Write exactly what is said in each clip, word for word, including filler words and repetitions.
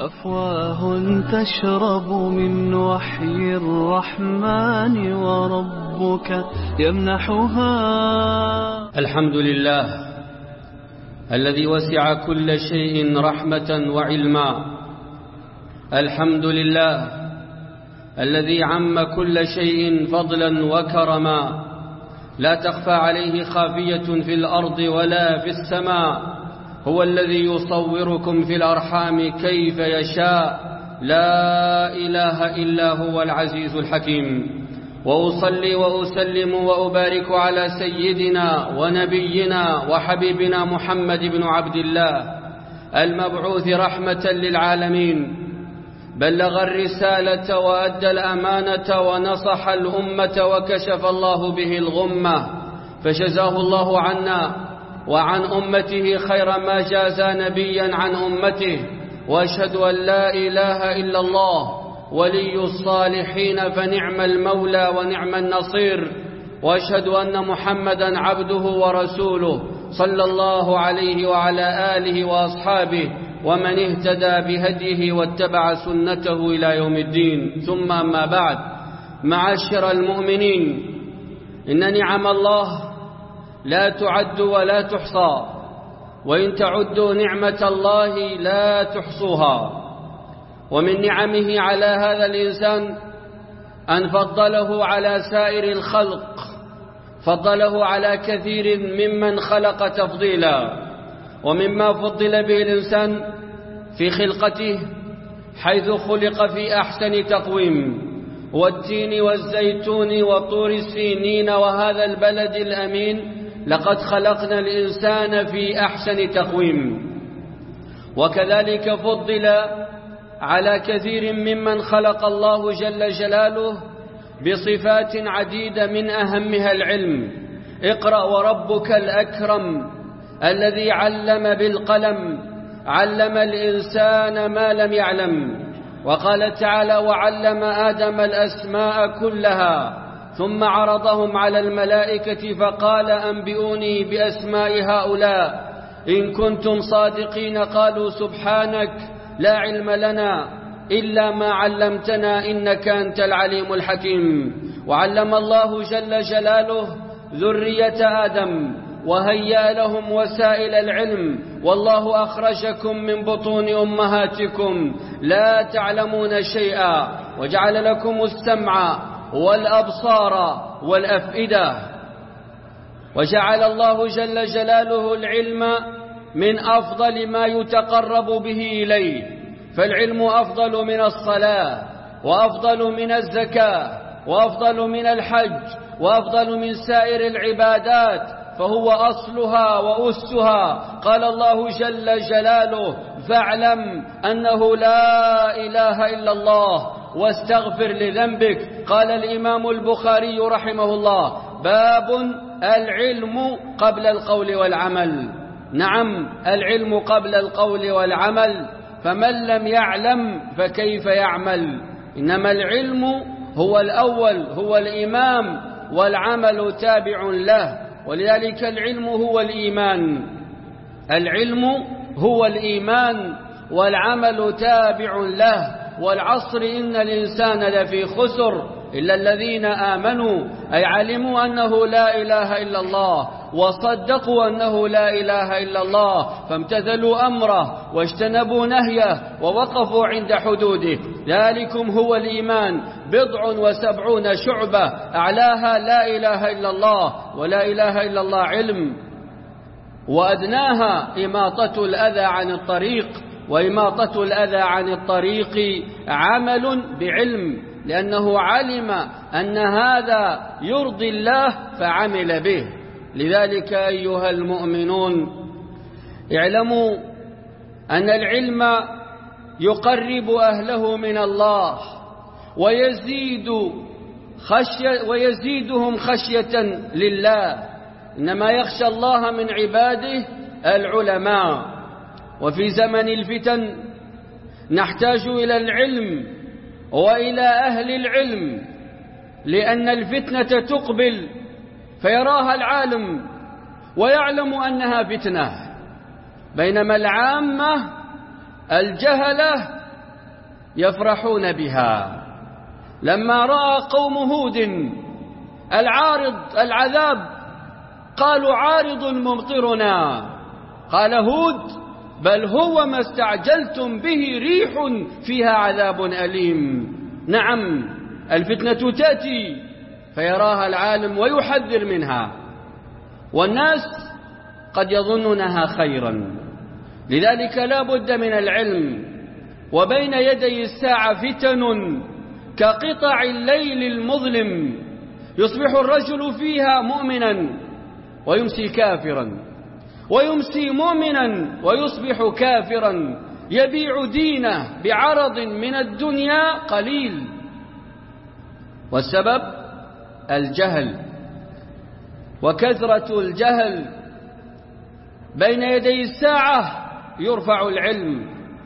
أفواه تشرب من وحي الرحمن وربك يمنحها. الحمد لله الذي وسع كل شيء رحمة وعلما. الحمد لله الذي عم كل شيء فضلا وكرما، لا تخفى عليه خافية في الأرض ولا في السماء. هو الذي يصوركم في الأرحام كيف يشاء، لا إله إلا هو العزيز الحكيم. وأصلي وأسلم وأبارك على سيدنا ونبينا وحبيبنا محمد بن عبد الله المبعوث رحمة للعالمين، بلغ الرسالة وأدى الأمانة ونصح الأمة وكشف الله به الغمة، فجزاه الله عنا وعن أمته خير ما جاز نبيا عن أمته. وأشهد أن لا إله إلا الله ولي الصالحين فنعم المولى ونعم النصير. وأشهد أن محمدا عبده ورسوله صلى الله عليه وعلى آله وأصحابه ومن اهتدى بهديه واتبع سنته إلى يوم الدين. ثم أما بعد، معاشر المؤمنين، إن نعم الله لا تعد ولا تحصى، وإن تعدوا نعمة الله لا تحصوها. ومن نعمه على هذا الإنسان أن فضله على سائر الخلق، فضله على كثير ممن خلق تفضيلا. ومما فضل به الإنسان في خلقته حيث خلق في أحسن تقويم، والتين والزيتون وطور السينين وهذا البلد الأمين، لقد خلقنا الإنسان في أحسن تقويم. وكذلك فضل على كثير ممن خلق الله جل جلاله بصفات عديدة من أهمها العلم. اقرأ وربك الأكرم الذي علم بالقلم، علم الإنسان ما لم يعلم. وقال تعالى: وعلم آدم الأسماء كلها ثم عرضهم على الملائكة فقال أنبئوني بأسماء هؤلاء إن كنتم صادقين. قالوا سبحانك لا علم لنا إلا ما علمتنا إنك أنت العليم الحكيم. وعلم الله جل جلاله ذرية آدم وهيأ لهم وسائل العلم. والله أخرجكم من بطون أمهاتكم لا تعلمون شيئا، وجعل لكم السمع والأبصار والأفئدة. وجعل الله جل جلاله العلم من أفضل ما يتقرب به إليه، فالعلم أفضل من الصلاة، وأفضل من الزكاة، وأفضل من الحج، وأفضل من سائر العبادات، فهو أصلها وأسها. قال الله جل جلاله: فاعلم أنه لا إله إلا الله واستغفر لذنبك. قال الإمام البخاري رحمه الله: باب العلم قبل القول والعمل. نعم، العلم قبل القول والعمل، فمن لم يعلم فكيف يعمل؟ إنما العلم هو الأول، هو الإمام، والعمل تابع له. ولذلك العلم هو الإيمان، العلم هو الإيمان والعمل تابع له. والعصر إن الإنسان لفي خسر إلا الذين آمنوا، أي علموا أنه لا إله إلا الله وصدقوا أنه لا إله إلا الله، فامتثلوا أمره واجتنبوا نهيه ووقفوا عند حدوده. ذلكم هو الإيمان، بضع وسبعون شعبة، أعلاها لا إله إلا الله، ولا إله إلا الله علم، وأدناها إماطة الأذى عن الطريق، وإماطة الأذى عن الطريق عمل بعلم، لأنه علم أن هذا يرضي الله فعمل به. لذلك أيها المؤمنون، اعلموا أن العلم يقرب أهله من الله ويزيد خشية ويزيدهم خشية لله. إنما يخشى الله من عباده العلماء. وفي زمن الفتن نحتاج إلى العلم وإلى أهل العلم، لأن الفتنة تقبل فيراها العالم ويعلم أنها فتنة، بينما العامة الجهلة يفرحون بها. لما رأى قوم هود العارض العذاب قالوا عارض ممطرنا، قال هود بل هو ما استعجلتم به ريح فيها عذاب أليم. نعم، الفتنة تأتي فيراها العالم ويحذر منها، والناس قد يظنونها خيرا. لذلك لا بد من العلم. وبين يدي الساعة فتن كقطع الليل المظلم، يصبح الرجل فيها مؤمنا ويمسي كافرا، ويمسي مؤمنا ويصبح كافرا، يبيع دينه بعرض من الدنيا قليل. والسبب الجهل وكثرة الجهل. بين يدي الساعة يرفع العلم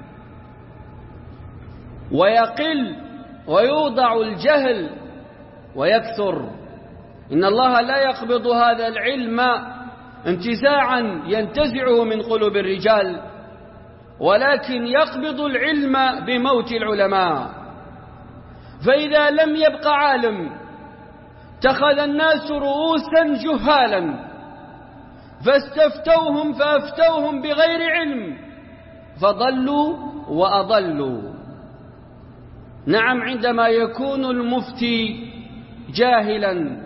ويقل ويوضع الجهل ويكثر. إن الله لا يقبض هذا العلم انتزاعا ينتزعه من قلوب الرجال، ولكن يقبض العلم بموت العلماء. فإذا لم يبق عالم اتخذ الناس رؤوسا جهالا فاستفتوهم فأفتوهم بغير علم فضلوا وأضلوا. نعم، عندما يكون المفتي جاهلا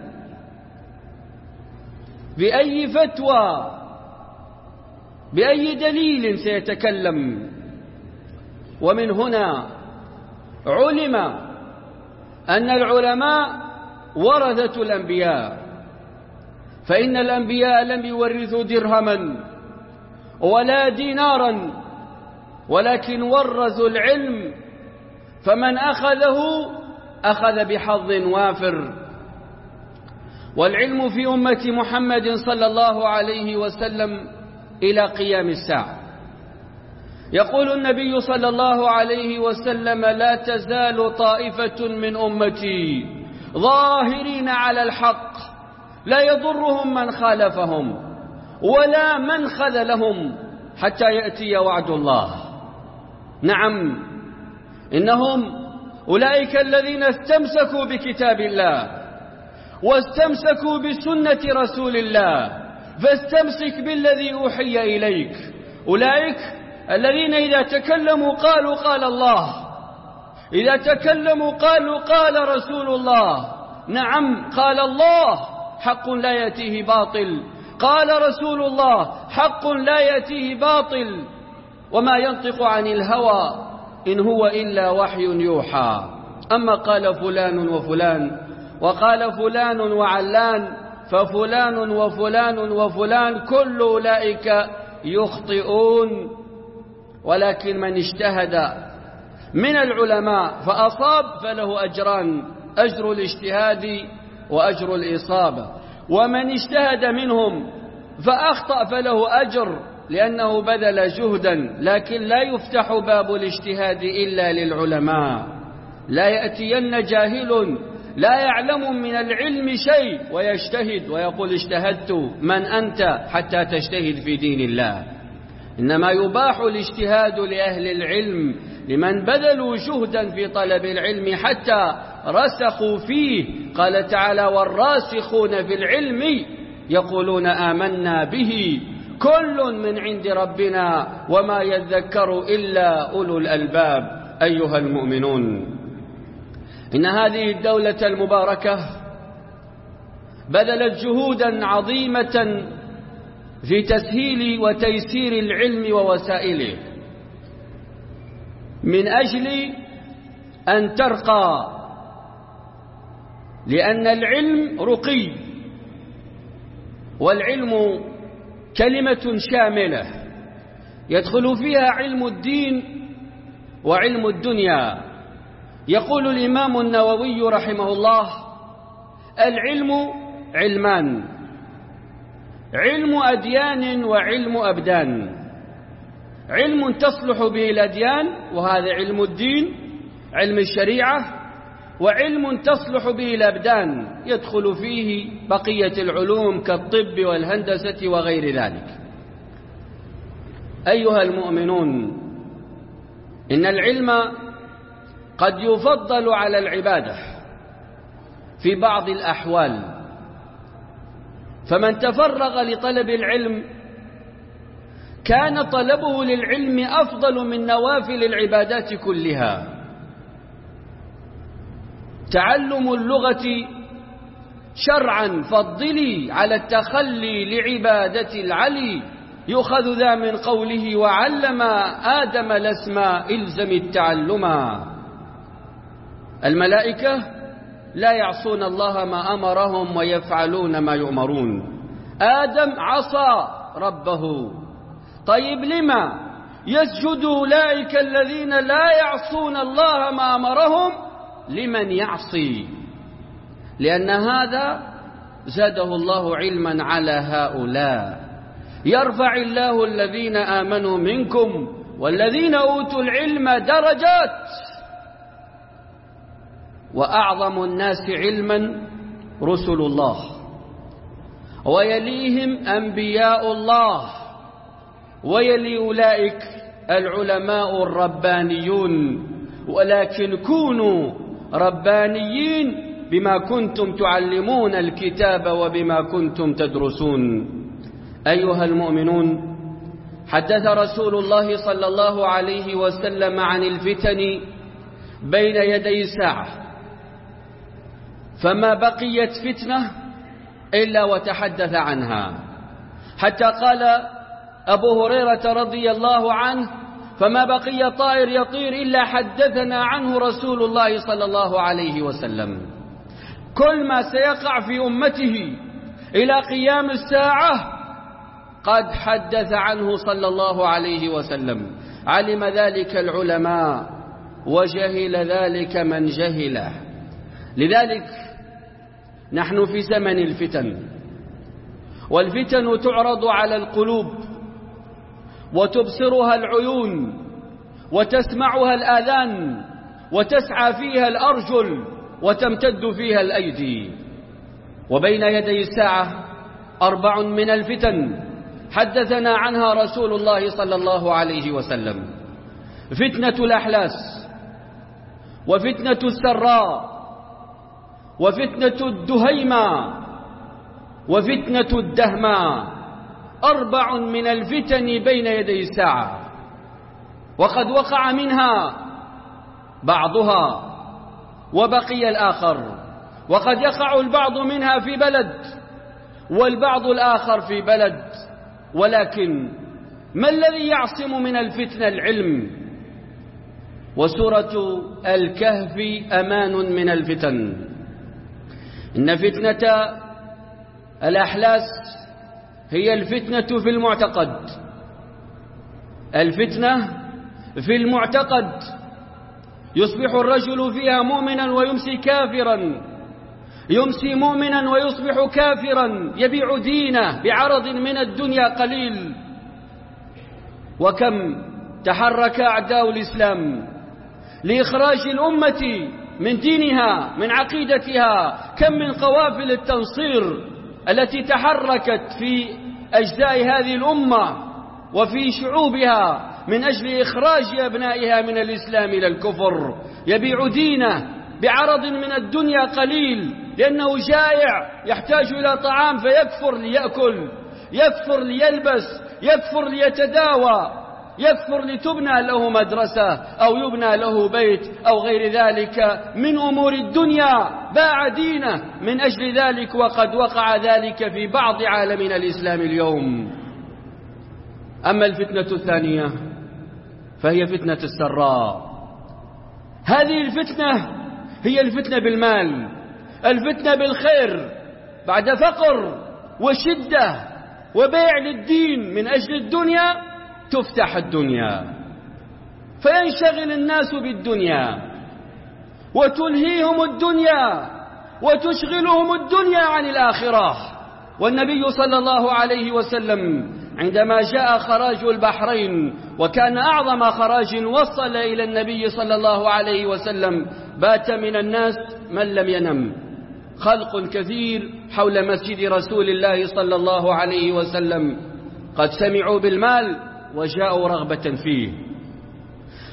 بأي فتوى بأي دليل سيتكلم. ومن هنا علم أن العلماء ورثة الأنبياء، فإن الأنبياء لم يورثوا درهما ولا دينارا، ولكن ورثوا العلم، فمن أخذه أخذ بحظ وافر. والعلم في أمة محمد صلى الله عليه وسلم إلى قيام الساعة. يقول النبي صلى الله عليه وسلم: لا تزال طائفة من أمتي ظاهرين على الحق لا يضرهم من خالفهم ولا من خذلهم حتى يأتي وعد الله. نعم، إنهم أولئك الذين استمسكوا بكتاب الله واستمسكوا بسنة رسول الله، فاستمسك بالذي أوحي إليك. أولئك الذين إذا تكلموا قالوا قال الله، إذا تكلموا قالوا قال رسول الله. نعم، قال الله حق لا يأتيه باطل، قال رسول الله حق لا يأتيه باطل، وما ينطق عن الهوى إن هو إلا وحي يوحى. أما قال فلان وفلان وقال فلان وعلان ففلان وفلان وفلان كل أولئك يخطئون. ولكن من اجتهد من العلماء فأصاب فله أجران: أجر الاجتهاد وأجر الإصابة. ومن اجتهد منهم فأخطأ فله أجر لأنه بذل جهدا. لكن لا يفتح باب الاجتهاد إلا للعلماء. لا يأتين جاهل لا يعلم من العلم شيء ويجتهد ويقول اجتهدت. من أنت حتى تجتهد في دين الله؟ إنما يباح الاجتهاد لأهل العلم، لمن بذلوا جهدا في طلب العلم حتى رسخوا فيه. قال تعالى: والراسخون في العلم يقولون آمنا به كل من عند ربنا وما يذكر إلا أولو الألباب. أيها المؤمنون، إن هذه الدولة المباركة بذلت جهودا عظيمة في تسهيل وتيسير العلم ووسائله من أجل أن ترقى، لأن العلم رقي، والعلم كلمة شاملة يدخل فيها علم الدين وعلم الدنيا. يقول الإمام النووي رحمه الله: العلم علمان: علم أديان وعلم أبدان. علم تصلح به الأديان وهذا علم الدين علم الشريعة، وعلم تصلح به الأبدان يدخل فيه بقية العلوم كالطب والهندسة وغير ذلك. أيها المؤمنون، إن العلم قد يفضل على العبادة في بعض الأحوال، فمن تفرغ لطلب العلم كان طلبه للعلم أفضل من نوافل العبادات كلها. تعلم اللغة شرعا فضلي على التخلي لعبادة العلي، يؤخذ ذا من قوله وعلم آدم الأسماء إلزم التعلما. الملائكة لا يعصون الله ما أمرهم ويفعلون ما يؤمرون. آدم عصى ربه، طيب لما يسجد أولئك الذين لا يعصون الله ما أمرهم لمن يعصي؟ لأن هذا زاده الله علما على هؤلاء. يرفع الله الذين آمنوا منكم والذين أوتوا العلم درجات، وأعظم الناس علما رسل الله، ويليهم أنبياء الله، ويلي أولئك العلماء الربانيون. ولكن كونوا ربانيين بما كنتم تعلمون الكتاب وبما كنتم تدرسون. أيها المؤمنون، حدث رسول الله صلى الله عليه وسلم عن الفتن بين يدي الساعة، فما بقيت فتنة إلا وتحدث عنها، حتى قال أبو هريرة رضي الله عنه: فما بقي طائر يطير إلا حدثنا عنه رسول الله صلى الله عليه وسلم. كل ما سيقع في أمته إلى قيام الساعة قد حدث عنه صلى الله عليه وسلم. علم ذلك العلماء وجهل ذلك من جهله. لذلك نحن في زمن الفتن، والفتن تعرض على القلوب وتبصرها العيون وتسمعها الآذان وتسعى فيها الأرجل وتمتد فيها الأيدي. وبين يدي الساعة أربع من الفتن حدثنا عنها رسول الله صلى الله عليه وسلم: فتنة الأحلاس، وفتنة السراء، وفتنة الدهيمة، وفتنة الدهمة. أربع من الفتن بين يدي الساعة، وقد وقع منها بعضها وبقي الآخر، وقد يقع البعض منها في بلد والبعض الآخر في بلد. ولكن ما الذي يعصم من الفتنة؟ العلم. وسورة الكهف أمان من الفتن. إن فتنة الأحلاس هي الفتنة في المعتقد. الفتنة في المعتقد يصبح الرجل فيها مؤمنا ويمسي كافرا، يمسي مؤمنا ويصبح كافرا، يبيع دينه بعرض من الدنيا قليل. وكم تحرك أعداء الإسلام لإخراج الأمة من دينها، من عقيدتها. كم من قوافل التنصير التي تحركت في أجزاء هذه الأمة وفي شعوبها من أجل إخراج أبنائها من الإسلام إلى الكفر. يبيع دينه بعرض من الدنيا قليل، لأنه جائع يحتاج إلى طعام فيكفر ليأكل، يكفر ليلبس، يكفر ليتداوى، يكفر لتبنى له مدرسة أو يبنى له بيت أو غير ذلك من أمور الدنيا. باع دينه من أجل ذلك، وقد وقع ذلك في بعض عالمنا الإسلام اليوم. أما الفتنة الثانية فهي فتنة السراء. هذه الفتنة هي الفتنة بالمال، الفتنة بالخير. بعد فقر وشدة وبيع للدين من أجل الدنيا تفتح الدنيا، فينشغل الناس بالدنيا وتلهيهم الدنيا وتشغلهم الدنيا عن الآخرة. والنبي صلى الله عليه وسلم عندما جاء خراج البحرين، وكان أعظم خراج وصل إلى النبي صلى الله عليه وسلم، بات من الناس من لم ينم، خلق كثير حول مسجد رسول الله صلى الله عليه وسلم، قد سمعوا بالمال وجاءوا رغبة فيه.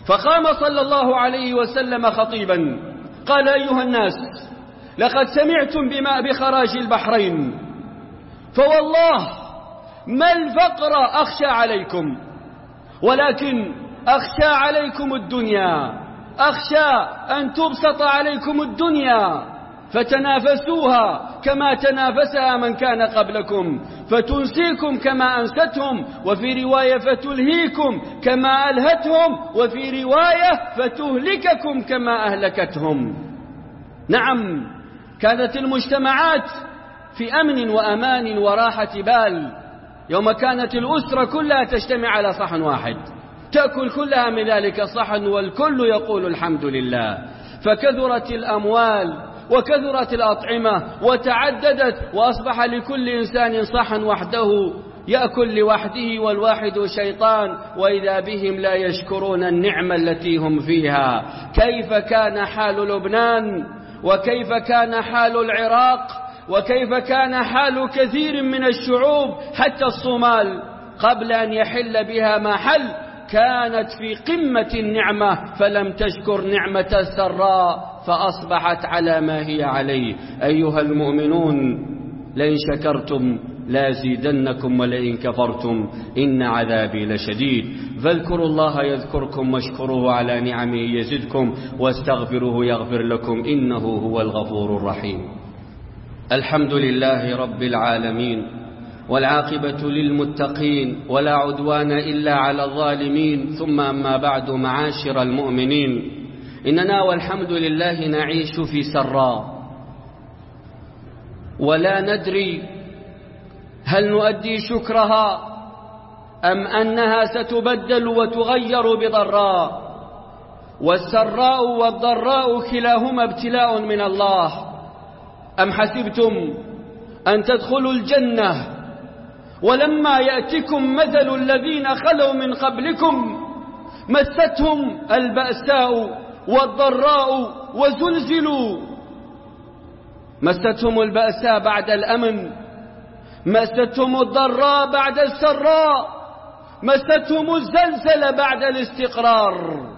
فقام صلى الله عليه وسلم خطيبا قال: أيها الناس، لقد سمعتم بما بخراج البحرين، فوالله ما الفقر أخشى عليكم، ولكن أخشى عليكم الدنيا، أخشى أن تبسط عليكم الدنيا فتنافسوها كما تنافسها من كان قبلكم، فتنسيكم كما أنستهم، وفي رواية فتلهيكم كما ألهتهم، وفي رواية فتهلككم كما أهلكتهم. نعم، كانت المجتمعات في أمن وأمان وراحة بال يوم كانت الأسرة كلها تجتمع على صحن واحد، تأكل كلها من ذلك الصحن والكل يقول الحمد لله. فكثرت الأموال وكثرت الأطعمة وتعددت، وأصبح لكل إنسان صحن وحده يأكل لوحده، والواحد شيطان، وإذا بهم لا يشكرون النعمة التي هم فيها. كيف كان حال لبنان، وكيف كان حال العراق، وكيف كان حال كثير من الشعوب حتى الصومال قبل أن يحل بها ما حل، كانت في قمة النعمة فلم تشكر نعمة السراء فأصبحت على ما هي عليه. أيها المؤمنون، لئن شكرتم لازيدنكم ولئن كفرتم إن عذابي لشديد. فاذكروا الله يذكركم واشكروه على نعمه يزدكم واستغفروه يغفر لكم إنه هو الغفور الرحيم. الحمد لله رب العالمين، والعاقبة للمتقين، ولا عدوان إلا على الظالمين. ثم أما بعد، معاشر المؤمنين، إننا والحمد لله نعيش في سراء، ولا ندري هل نؤدي شكرها أم أنها ستبدل وتغير بضراء. والسراء والضراء كلاهما ابتلاء من الله. أم حسبتم أن تدخلوا الجنة ولما يأتكم مثل الذين خلوا من قبلكم مستهم البأساء والضراء وزلزلوا. مستهم البأساء بعد الأمن، مستهم الضراء بعد السراء، مستهم الزلزلة بعد الاستقرار.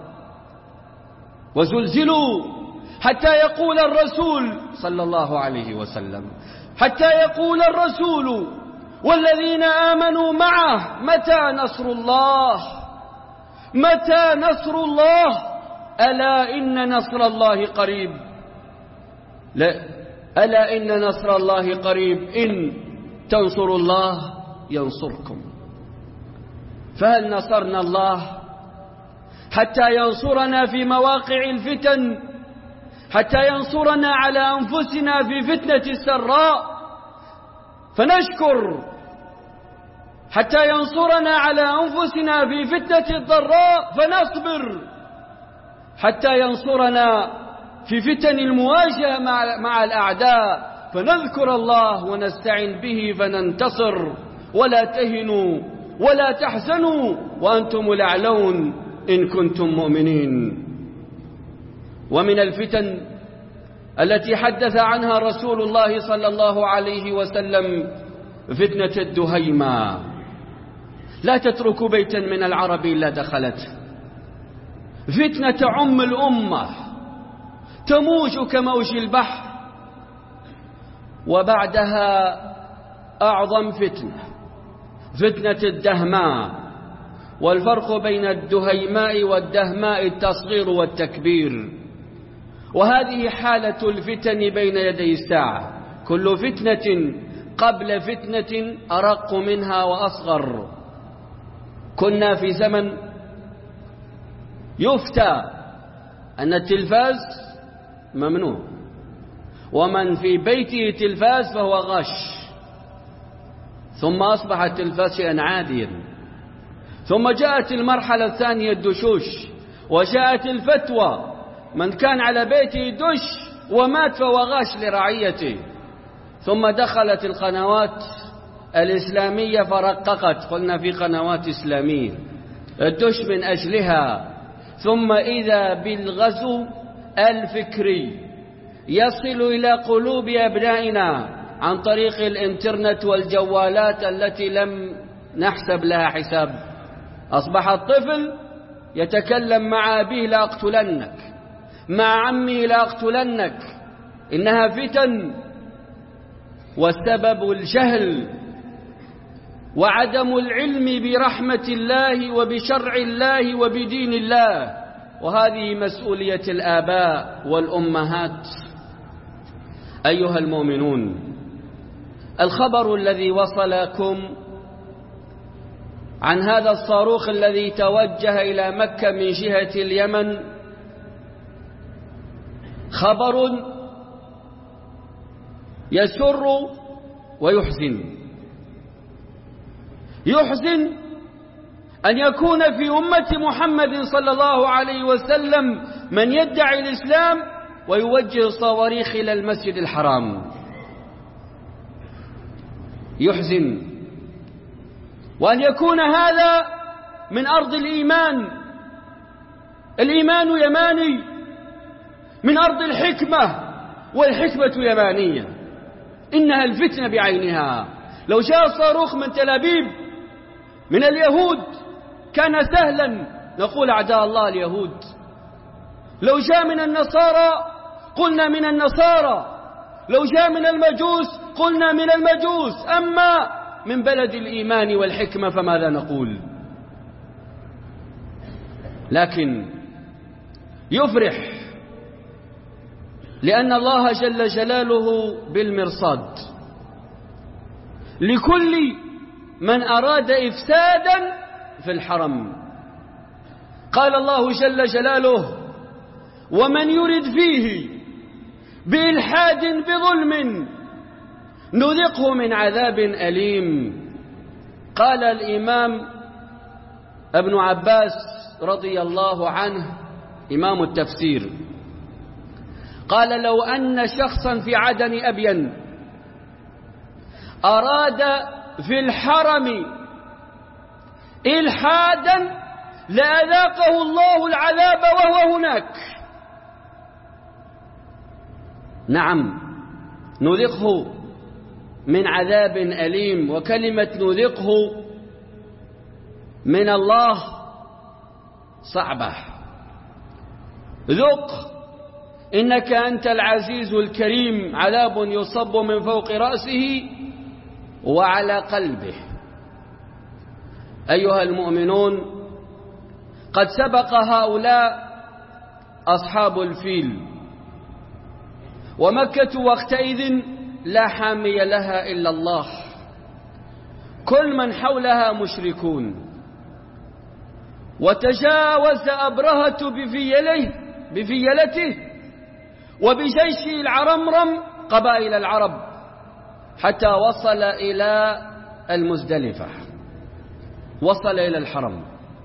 وزلزلوا حتى يقول الرسول صلى الله عليه وسلم، حتى يقول الرسول والذين آمنوا معه: متى نصر الله؟ متى نصر الله؟ ألا إن نصر الله قريب. لا، ألا إن نصر الله قريب، إن تنصروا الله ينصركم. فهل نصرنا الله حتى ينصرنا في مواقع الفتن، حتى ينصرنا على أنفسنا في فتنة السراء فنشكر، حتى ينصرنا على أنفسنا في فتنة الضراء فنصبر، حتى ينصرنا في فتن المواجهة مع, مع الأعداء فنذكر الله ونستعين به فننتصر. ولا تهنوا ولا تحزنوا وأنتم الأعلون إن كنتم مؤمنين. ومن الفتن التي حدث عنها رسول الله صلى الله عليه وسلم فتنة الدهيمة. لا تترك بيتا من العرب إلا دخلته. فتنة عم الأمة تموج كموج البحر. وبعدها أعظم فتنة، فتنة الدهماء. والفرق بين الدهيماء والدهماء التصغير والتكبير. وهذه حالة الفتن بين يدي الساعة، كل فتنة قبل فتنة أرق منها وأصغر. كنا في زمن يفتى أن التلفاز ممنوع، ومن في بيته تلفاز فهو غش، ثم أصبح التلفاز شيئا عاديا، ثم جاءت المرحلة الثانية الدشوش، وجاءت الفتوى من كان على بيته دش ومات فهو غاش لرعيته، ثم دخلت القنوات الإسلامية فرققت، قلنا في قنوات إسلامية الدش من أجلها. ثم إذا بالغزو الفكري يصل إلى قلوب أبنائنا عن طريق الإنترنت والجوالات التي لم نحسب لها حساب. أصبح الطفل يتكلم مع أبيه لأقتلنك، مع عمه لأقتلنك، إنها فتن، والسبب الجهل وعدم العلم برحمة الله وبشرع الله وبدين الله، وهذه مسؤولية الآباء والأمهات. أيها المؤمنون، الخبر الذي وصلكم عن هذا الصاروخ الذي توجه إلى مكة من جهة اليمن خبر يسر ويحزن. يحزن أن يكون في أمة محمد صلى الله عليه وسلم من يدعي الإسلام ويوجه صواريخ إلى المسجد الحرام. يحزن. وأن يكون هذا من أرض الإيمان. الإيمان يماني، من أرض الحكمة، والحكمة يمانية، إنها الفتنة بعينها. لو جاء صاروخ من تل أبيب من اليهود كان سهلا، نقول أعداء الله اليهود. لو جاء من النصارى قلنا من النصارى، لو جاء من المجوس قلنا من المجوس، أما من بلد الإيمان والحكمة فماذا نقول؟ لكن يفرح لأن الله جل جلاله بالمرصاد لكل من أراد إفسادا في الحرم. قال الله جل جلاله: ومن يرد فيه بإلحاد بظلم نذقه من عذاب أليم. قال الإمام ابن عباس رضي الله عنه إمام التفسير، قال: لو أن شخصا في عدن أبين أراد في الحرم إلحادا لأذاقه الله العذاب وهو هناك. نعم، نذقه من عذاب أليم. وكلمة نذقه من الله صعبة. ذق إنك أنت العزيز الكريم، عذاب يصب من فوق رأسه وعلى قلبه. أيها المؤمنون، قد سبق هؤلاء أصحاب الفيل، ومكة وقتئذ لا حامي لها إلا الله، كل من حولها مشركون. وتجاوز أبرهة بفيله بفيلته وبجيشه العرمرم قبائل العرب حتى وصل إلى المزدلفة، وصل إلى الحرم،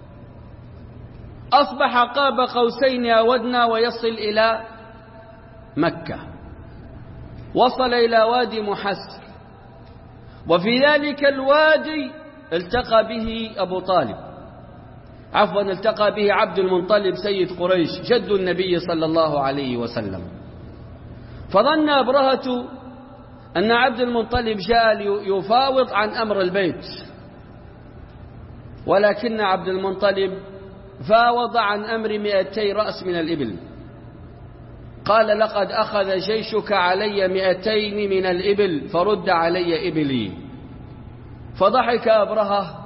أصبح قاب قوسين أو أدنى ويصل إلى مكة. وصل إلى وادي محسر، وفي ذلك الوادي التقى به أبو طالب، عفوا التقى به عبد المنطلب سيد قريش جد النبي صلى الله عليه وسلم. فظن أبرهة أن عبد المنطلب جاء يفاوض عن أمر البيت، ولكن عبد المنطلب فاوض عن أمر مئتي رأس من الإبل. قال: لقد أخذ جيشك علي مئتين من الإبل فرد علي إبلي. فضحك أبرهة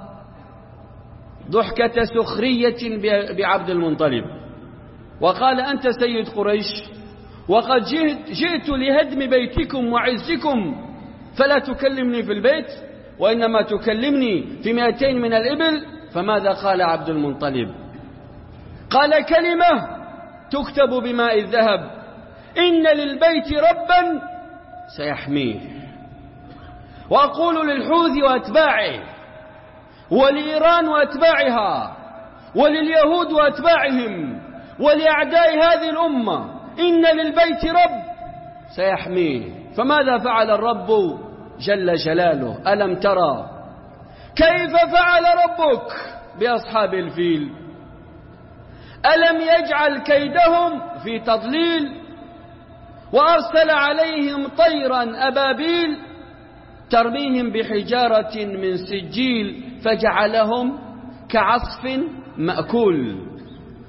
ضحكة سخرية بعبد المنطلب، وقال: أنت سيد قريش، وقد جئت, جئت لهدم بيتكم وعزكم، فلا تكلمني في البيت وإنما تكلمني في مئتين من الإبل. فماذا قال عبد المنطلب؟ قال كلمة تكتب بماء الذهب: إن للبيت ربا سيحميه. وأقول للحوثي وأتباعه، ولإيران وأتباعها، ولليهود وأتباعهم، ولأعداء هذه الأمة: إن للبيت رب سيحميه. فماذا فعل الرب جل جلاله؟ ألم ترى كيف فعل ربك بأصحاب الفيل؟ ألم يجعل كيدهم في تضليل، وأرسل عليهم طيرا أبابيل ترميهم بحجارة من سجيل فجعلهم كعصف مأكول.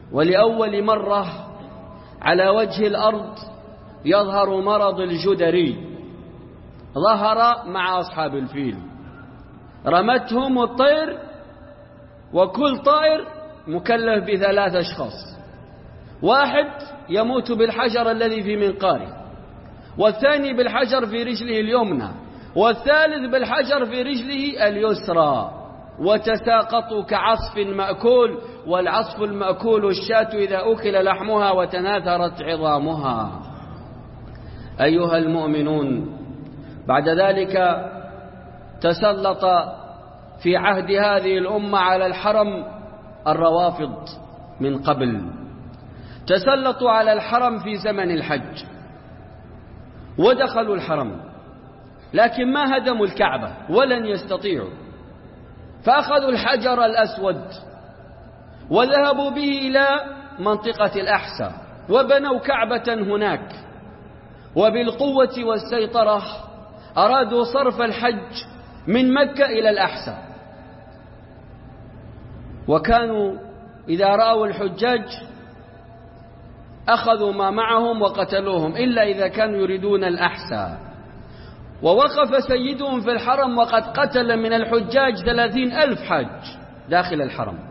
ولأول مرة على وجه الأرض يظهر مرض الجدري، ظهر مع أصحاب الفيل، رمتهم الطير، وكل طائر مكلف بثلاث أشخاص، واحد يموت بالحجر الذي في منقاره، والثاني بالحجر في رجله اليمنى، والثالث بالحجر في رجله اليسرى، وتساقطوا كعصف مأكول، والعصف المأكول الشاة إذا أكل لحمها وتناثرت عظامها. أيها المؤمنون، بعد ذلك تسلط في عهد هذه الأمة على الحرم الروافض من قبل، تسلطوا على الحرم في زمن الحج ودخلوا الحرم، لكن ما هدموا الكعبة ولن يستطيعوا، فأخذوا الحجر الأسود وذهبوا به إلى منطقة الأحساء وبنوا كعبة هناك، وبالقوة والسيطرة أرادوا صرف الحج من مكة إلى الأحساء، وكانوا إذا رأوا الحجاج أخذوا ما معهم وقتلوهم، إلا إذا كانوا يريدون الأحساء. ووقف سيدهم في الحرم وقد قتل من الحجاج ثلاثين ألف حاج داخل الحرم،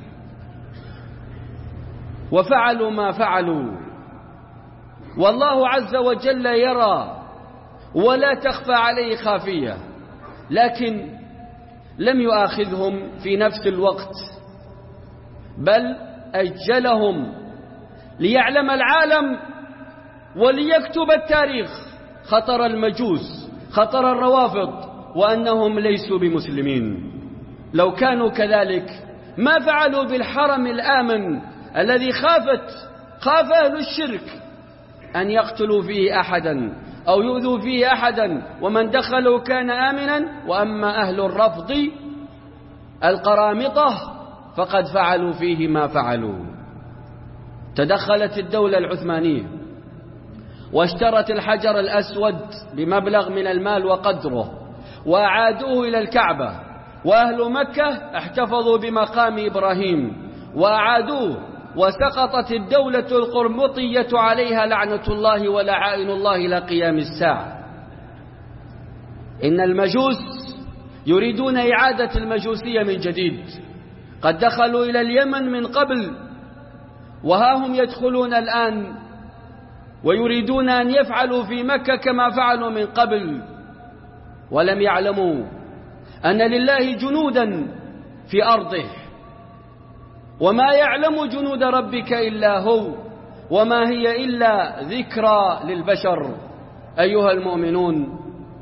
وفعلوا ما فعلوا، والله عز وجل يرى ولا تخفى عليه خافية، لكن لم يؤاخذهم في نفس الوقت، بل أجلهم ليعلم العالم وليكتب التاريخ خطر المجوس، خطر الروافض، وأنهم ليسوا بمسلمين. لو كانوا كذلك ما فعلوا بالحرم الآمن الذي خافت خاف أهل الشرك أن يقتلوا فيه أحدا أو يؤذوا فيه أحدا، ومن دخلوا كان آمنا. وأما أهل الرفض القرامطة فقد فعلوا فيه ما فعلوا. تدخلت الدولة العثمانية واشترت الحجر الأسود بمبلغ من المال وقدره وأعادوه إلى الكعبة، وأهل مكة احتفظوا بمقام إبراهيم وأعادوه، وسقطت الدولة القرمطية عليها لعنة الله ولعائن الله إلى قيام الساعة. إن المجوس يريدون إعادة المجوسية من جديد، قد دخلوا إلى اليمن من قبل، وها هم يدخلون الآن ويريدون أن يفعلوا في مكة كما فعلوا من قبل، ولم يعلموا أن لله جنودا في أرضه، وما يعلم جنود ربك إلا هو، وما هي إلا ذكرى للبشر. أيها المؤمنون،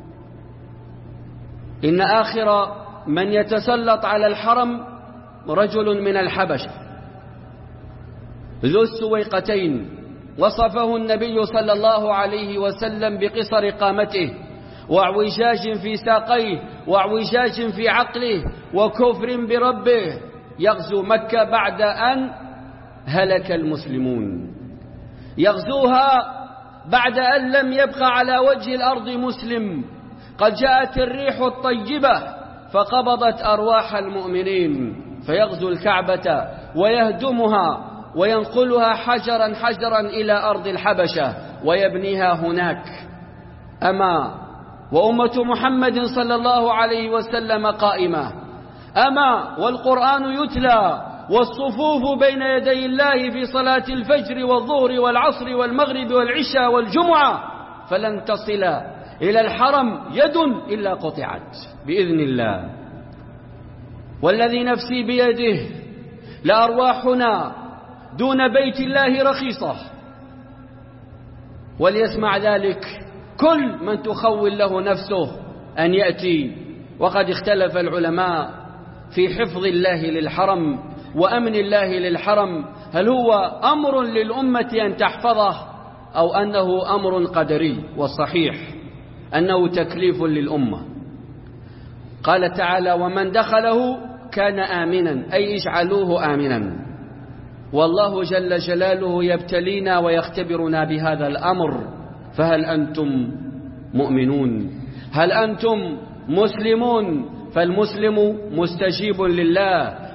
إن آخر من يتسلط على الحرم رجل من الحبشة ذو السويقتين، وصفه النبي صلى الله عليه وسلم بقصر قامته واعوجاج في ساقيه واعوجاج في عقله وكفر بربه، يغزو مكة بعد أن هلك المسلمون، يغزوها بعد أن لم يبقى على وجه الأرض مسلم، قد جاءت الريح الطيبة فقبضت أرواح المؤمنين، فيغزو الكعبة ويهدمها وينقلها حجرا حجرا إلى أرض الحبشة ويبنيها هناك. أما وأمة محمد صلى الله عليه وسلم قائمة، أما والقرآن يتلى والصفوف بين يدي الله في صلاة الفجر والظهر والعصر والمغرب والعشاء والجمعة، فلن تصل إلى الحرم يد إلا قطعت بإذن الله. والذي نفسي بيده لأرواحنا دون بيت الله رخيصة، وليسمع ذلك كل من تخول له نفسه أن يأتي. وقد اختلف العلماء في حفظ الله للحرم وأمن الله للحرم، هل هو أمر للأمة أن تحفظه أو أنه أمر قدري؟ والصحيح أنه تكليف للأمة. قال تعالى: ومن دخله كان آمنا، أي اجعلوه آمنا. والله جل جلاله يبتلينا ويختبرنا بهذا الأمر، فهل أنتم مؤمنون؟ هل أنتم مسلمون؟ فالمسلم مستجيب لله،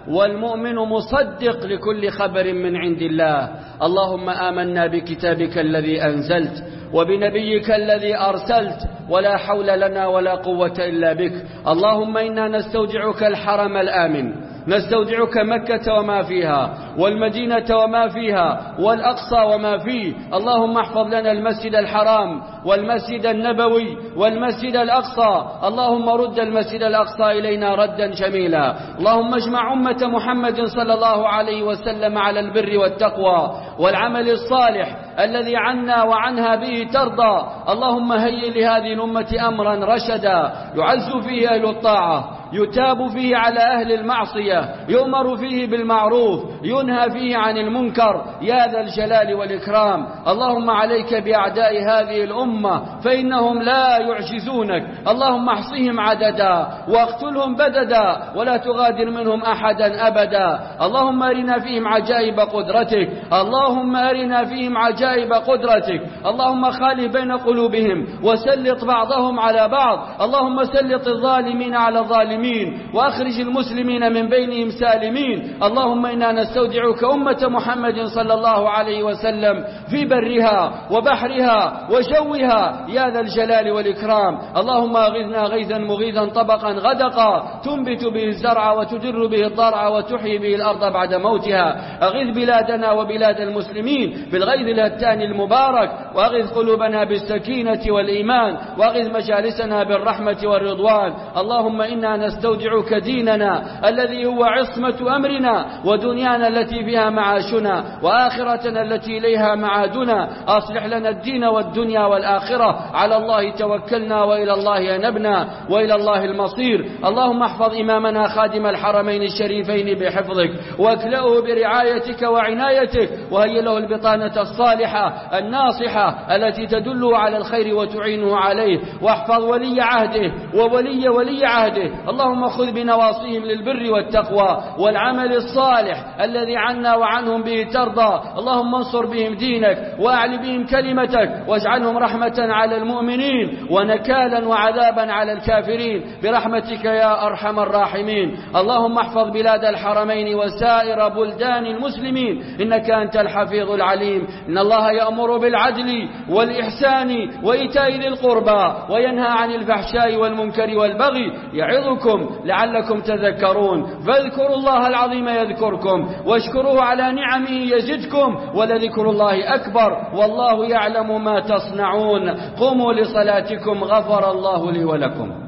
والمؤمن مصدق لكل خبر من عند الله. اللهم آمنا بكتابك الذي أنزلت وبنبيك الذي أرسلت، ولا حول لنا ولا قوة إلا بك. اللهم إنا نستودعك الحرم الآمن، نستودعك مكة وما فيها، والمدينة وما فيها، والأقصى وما فيه. اللهم احفظ لنا المسجد الحرام والمسجد النبوي والمسجد الأقصى. اللهم رد المسجد الأقصى إلينا ردا جميلا. اللهم اجمع أمة محمد صلى الله عليه وسلم على البر والتقوى والعمل الصالح الذي عنا وعنها به ترضى. اللهم هيئ لهذه الأمة أمرا رشدا يعز فيه أهل الطاعة، يتاب فيه على أهل المعصية، يؤمر فيه بالمعروف، ينهى فيه عن المنكر، يا ذا الجلال والإكرام. اللهم عليك بأعداء هذه الأمة فإنهم لا يعجزونك. اللهم احصهم عددا واقتلهم بددا ولا تغادر منهم أحدا أبدا. اللهم أرنا فيهم عجائب قدرتك، اللهم أرنا فيهم عجائب قدرتك. اللهم خالف بين قلوبهم وسلط بعضهم على بعض. اللهم سلط الظالمين على الظالمين وأخرج المسلمين من بينهم سالمين. اللهم إنا نستودعك أمة محمد صلى الله عليه وسلم في برها وبحرها وجوها يا ذا الجلال والإكرام. اللهم أغثنا غيثا مغيثا طبقا غدقا تنبت به الزرع وتدر به الضرع وتحيي به الأرض بعد موتها. أغث بلادنا وبلاد المسلمين بالغيث الهتان المبارك، وأغث قلوبنا بالسكينة والإيمان، وأغث مجالسنا بالرحمة والرضوان. اللهم إنا نستودعك ديننا الذي هو عصمة أمرنا، ودنيانا التي فيها معاشنا، وآخرتنا التي إليها معادنا. أصلح لنا الدين والدنيا والآخرة. على الله توكلنا وإلى الله أنبنا وإلى الله المصير. اللهم احفظ إمامنا خادم الحرمين الشريفين بحفظك، واكلأه برعايتك وعنايتك، وهيئ له البطانة الصالحة الناصحة التي تدله على الخير وتعينه عليه. واحفظ ولي عهده وولي ولي عهده. اللهم خذ بنواصيهم للبر والتقوى والعمل الصالح الذي عنا وعنهم به ترضى. اللهم انصر بهم دينك وأعل بهم كلمتك، واجعلهم رحمة على المؤمنين ونكالا وعذابا على الكافرين برحمتك يا أرحم الراحمين. اللهم احفظ بلاد الحرمين وسائر بلدان المسلمين إنك أنت الحفيظ العليم. إن الله يأمر بالعدل والإحسان وإيتاء ذي القربى وينهى عن الفحشاء والمنكر والبغي يعظكم لعلكم تذكرون. فاذكروا الله العظيم يذكركم، واشكروه على نعمه يزدكم، ولذكر الله أكبر والله يعلم ما تصنعون. قوموا لصلاتكم غفر الله لي ولكم.